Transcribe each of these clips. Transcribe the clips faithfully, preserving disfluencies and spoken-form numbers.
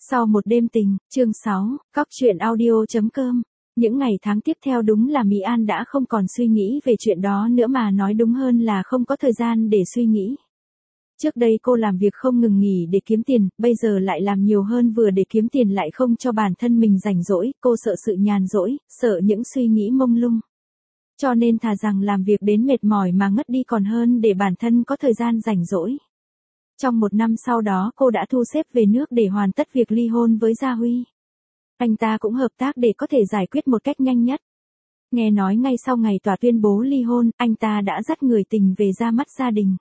Sau một đêm tình, chương sáu, Cóc truyện audio.com. Những ngày tháng tiếp theo đúng là Mỹ An đã không còn suy nghĩ về chuyện đó nữa, mà nói đúng hơn là không có thời gian để suy nghĩ. Trước đây cô làm việc không ngừng nghỉ để kiếm tiền, bây giờ lại làm nhiều hơn, vừa để kiếm tiền lại không cho bản thân mình rảnh rỗi, cô sợ sự nhàn rỗi, sợ những suy nghĩ mông lung. Cho nên thà rằng làm việc đến mệt mỏi mà ngất đi còn hơn để bản thân có thời gian rảnh rỗi. Trong một năm sau đó cô đã thu xếp về nước để hoàn tất việc ly hôn với Gia Huy. Anh ta cũng hợp tác để có thể giải quyết một cách nhanh nhất. Nghe nói ngay sau ngày tòa tuyên bố ly hôn, anh ta đã dắt người tình về ra mắt gia đình.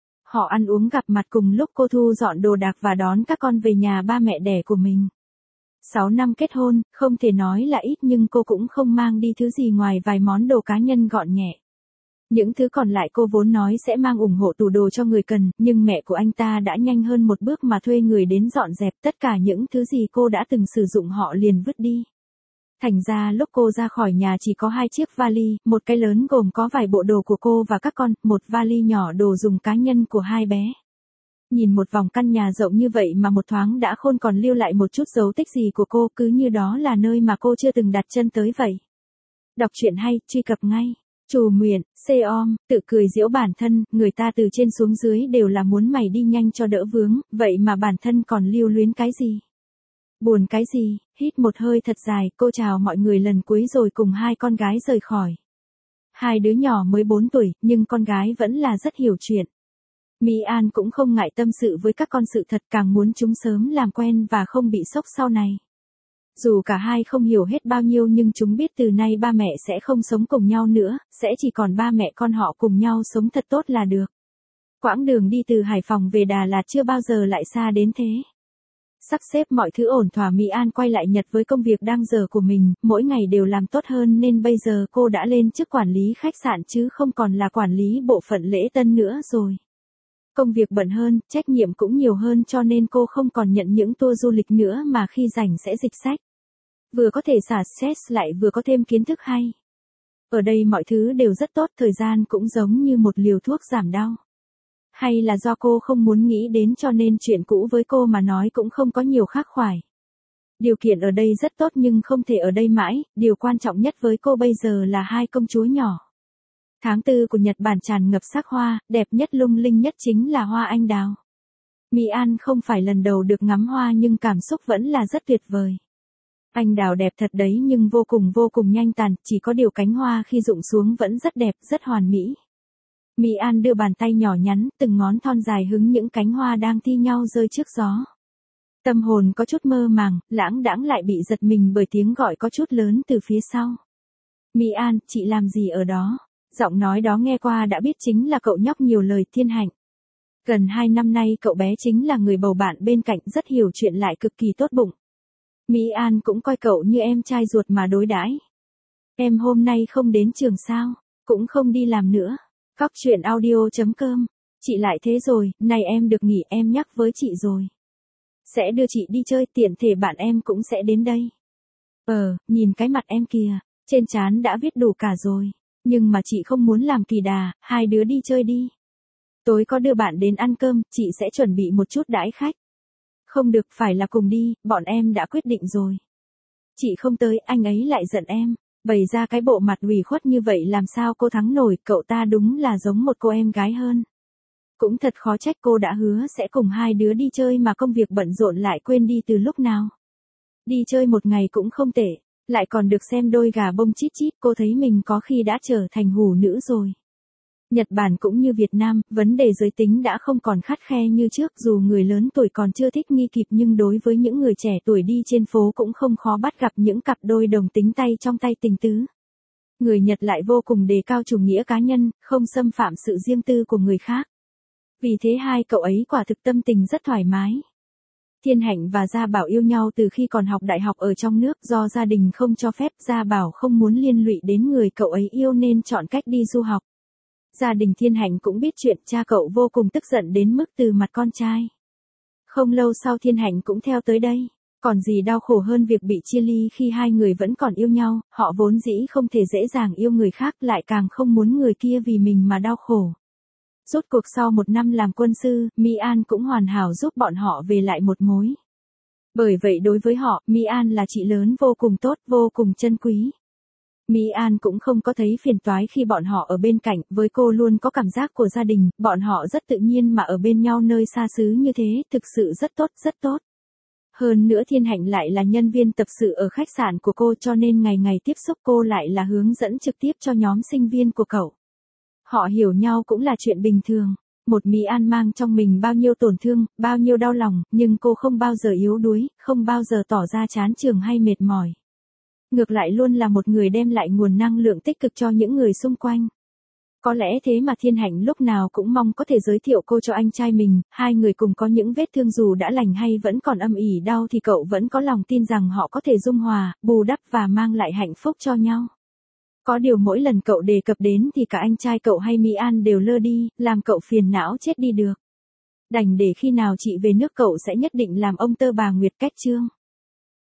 Họ ăn uống gặp mặt cùng lúc cô thu dọn đồ đạc và đón các con về nhà ba mẹ đẻ của mình. Sáu năm kết hôn, không thể nói là ít, nhưng cô cũng không mang đi thứ gì ngoài vài món đồ cá nhân gọn nhẹ. Những thứ còn lại cô vốn nói sẽ mang ủng hộ tủ đồ cho người cần, nhưng mẹ của anh ta đã nhanh hơn một bước mà thuê người đến dọn dẹp tất cả những thứ gì cô đã từng sử dụng, họ liền vứt đi. Thành ra lúc cô ra khỏi nhà chỉ có hai chiếc vali, một cái lớn gồm có vài bộ đồ của cô và các con, một vali nhỏ đồ dùng cá nhân của hai bé. Nhìn một vòng căn nhà rộng như vậy mà một thoáng đã không còn lưu lại một chút dấu tích gì của cô, cứ như đó là nơi mà cô chưa từng đặt chân tới vậy. Đọc truyện hay, truy cập ngay. Trù Miện, xê om, tự cười giễu bản thân, người ta từ trên xuống dưới đều là muốn mày đi nhanh cho đỡ vướng, vậy mà bản thân còn lưu luyến cái gì? Buồn cái gì? Hít một hơi thật dài, cô chào mọi người lần cuối rồi cùng hai con gái rời khỏi. Hai đứa nhỏ mới bốn tuổi, nhưng con gái vẫn là rất hiểu chuyện. Mỹ An cũng không ngại tâm sự với các con sự thật, càng muốn chúng sớm làm quen và không bị sốc sau này. Dù cả hai không hiểu hết bao nhiêu, nhưng chúng biết từ nay ba mẹ sẽ không sống cùng nhau nữa, sẽ chỉ còn ba mẹ con họ cùng nhau sống thật tốt là được. Quãng đường đi từ Hải Phòng về Đà Lạt chưa bao giờ lại xa đến thế. Sắp xếp mọi thứ ổn thỏa, Mỹ An quay lại Nhật với công việc đang giờ của mình, mỗi ngày đều làm tốt hơn nên bây giờ cô đã lên chức quản lý khách sạn chứ không còn là quản lý bộ phận lễ tân nữa rồi. Công việc bận hơn, trách nhiệm cũng nhiều hơn, cho nên cô không còn nhận những tour du lịch nữa mà khi rảnh sẽ dịch sách. Vừa có thể xả stress lại vừa có thêm kiến thức hay. Ở đây mọi thứ đều rất tốt, thời gian cũng giống như một liều thuốc giảm đau. Hay là do cô không muốn nghĩ đến cho nên chuyện cũ với cô mà nói cũng không có nhiều khắc khoải. Điều kiện ở đây rất tốt nhưng không thể ở đây mãi, điều quan trọng nhất với cô bây giờ là hai công chúa nhỏ. Tháng tư của Nhật Bản tràn ngập sắc hoa, đẹp nhất lung linh nhất chính là hoa anh đào. Mỹ An không phải lần đầu được ngắm hoa nhưng cảm xúc vẫn là rất tuyệt vời. Anh đào đẹp thật đấy nhưng vô cùng vô cùng nhanh tàn, chỉ có điều cánh hoa khi rụng xuống vẫn rất đẹp, rất hoàn mỹ. Mỹ An đưa bàn tay nhỏ nhắn, từng ngón thon dài hứng những cánh hoa đang thi nhau rơi trước gió. Tâm hồn có chút mơ màng, lãng đãng lại bị giật mình bởi tiếng gọi có chút lớn từ phía sau. Mỹ An, chị làm gì ở đó? Giọng nói đó nghe qua đã biết chính là cậu nhóc nhiều lời Thiên Hạnh. Gần hai năm nay cậu bé chính là người bầu bạn bên cạnh, rất hiểu chuyện lại cực kỳ tốt bụng. Mỹ An cũng coi cậu như em trai ruột mà đối đãi. Em hôm nay không đến trường sao? Cũng không đi làm nữa. Cóc truyện audio.com. Chị lại thế rồi, này em được nghỉ, em nhắc với chị rồi. Sẽ đưa chị đi chơi, tiện thể bạn em cũng sẽ đến đây. Ờ, nhìn cái mặt em kìa, trên trán đã viết đủ cả rồi. Nhưng mà chị không muốn làm kỳ đà, hai đứa đi chơi đi. Tối có đưa bạn đến ăn cơm, chị sẽ chuẩn bị một chút đãi khách. Không được, phải là cùng đi, bọn em đã quyết định rồi. Chị không tới, anh ấy lại giận em. Bày ra cái bộ mặt ủy khuất như vậy làm sao cô thắng nổi, cậu ta đúng là giống một cô em gái hơn. Cũng thật khó trách cô đã hứa sẽ cùng hai đứa đi chơi mà công việc bận rộn lại quên đi từ lúc nào. Đi chơi một ngày cũng không tệ, lại còn được xem đôi gà bông chít chít, cô thấy mình có khi đã trở thành hủ nữ rồi. Nhật Bản cũng như Việt Nam, vấn đề giới tính đã không còn khắt khe như trước, dù người lớn tuổi còn chưa thích nghi kịp nhưng đối với những người trẻ tuổi đi trên phố cũng không khó bắt gặp những cặp đôi đồng tính tay trong tay tình tứ. Người Nhật lại vô cùng đề cao chủ nghĩa cá nhân, không xâm phạm sự riêng tư của người khác. Vì thế hai cậu ấy quả thực tâm tình rất thoải mái. Thiên Hạnh và Gia Bảo yêu nhau từ khi còn học đại học ở trong nước, do gia đình không cho phép, Gia Bảo không muốn liên lụy đến người cậu ấy yêu nên chọn cách đi du học. Gia đình Thiên Hạnh cũng biết chuyện, cha cậu vô cùng tức giận đến mức từ mặt con trai. Không lâu sau Thiên Hạnh cũng theo tới đây. Còn gì đau khổ hơn việc bị chia ly khi hai người vẫn còn yêu nhau, họ vốn dĩ không thể dễ dàng yêu người khác, lại càng không muốn người kia vì mình mà đau khổ. Rốt cuộc sau một năm làm quân sư, Mỹ An cũng hoàn hảo giúp bọn họ về lại một mối. Bởi vậy đối với họ, Mỹ An là chị lớn vô cùng tốt, vô cùng chân quý. Mỹ An cũng không có thấy phiền toái khi bọn họ ở bên cạnh, với cô luôn có cảm giác của gia đình, bọn họ rất tự nhiên mà ở bên nhau nơi xa xứ như thế, thực sự rất tốt, rất tốt. Hơn nữa Thiên Hạnh lại là nhân viên tập sự ở khách sạn của cô cho nên ngày ngày tiếp xúc cô lại là hướng dẫn trực tiếp cho nhóm sinh viên của cậu. Họ hiểu nhau cũng là chuyện bình thường. Một Mỹ An mang trong mình bao nhiêu tổn thương, bao nhiêu đau lòng, nhưng cô không bao giờ yếu đuối, không bao giờ tỏ ra chán chường hay mệt mỏi. Ngược lại luôn là một người đem lại nguồn năng lượng tích cực cho những người xung quanh. Có lẽ thế mà Thiên Hạnh lúc nào cũng mong có thể giới thiệu cô cho anh trai mình, hai người cùng có những vết thương dù đã lành hay vẫn còn âm ỉ đau thì cậu vẫn có lòng tin rằng họ có thể dung hòa, bù đắp và mang lại hạnh phúc cho nhau. Có điều mỗi lần cậu đề cập đến thì cả anh trai cậu hay Mỹ An đều lơ đi, làm cậu phiền não chết đi được. Đành để khi nào chị về nước cậu sẽ nhất định làm ông tơ bà Nguyệt Cách Trương.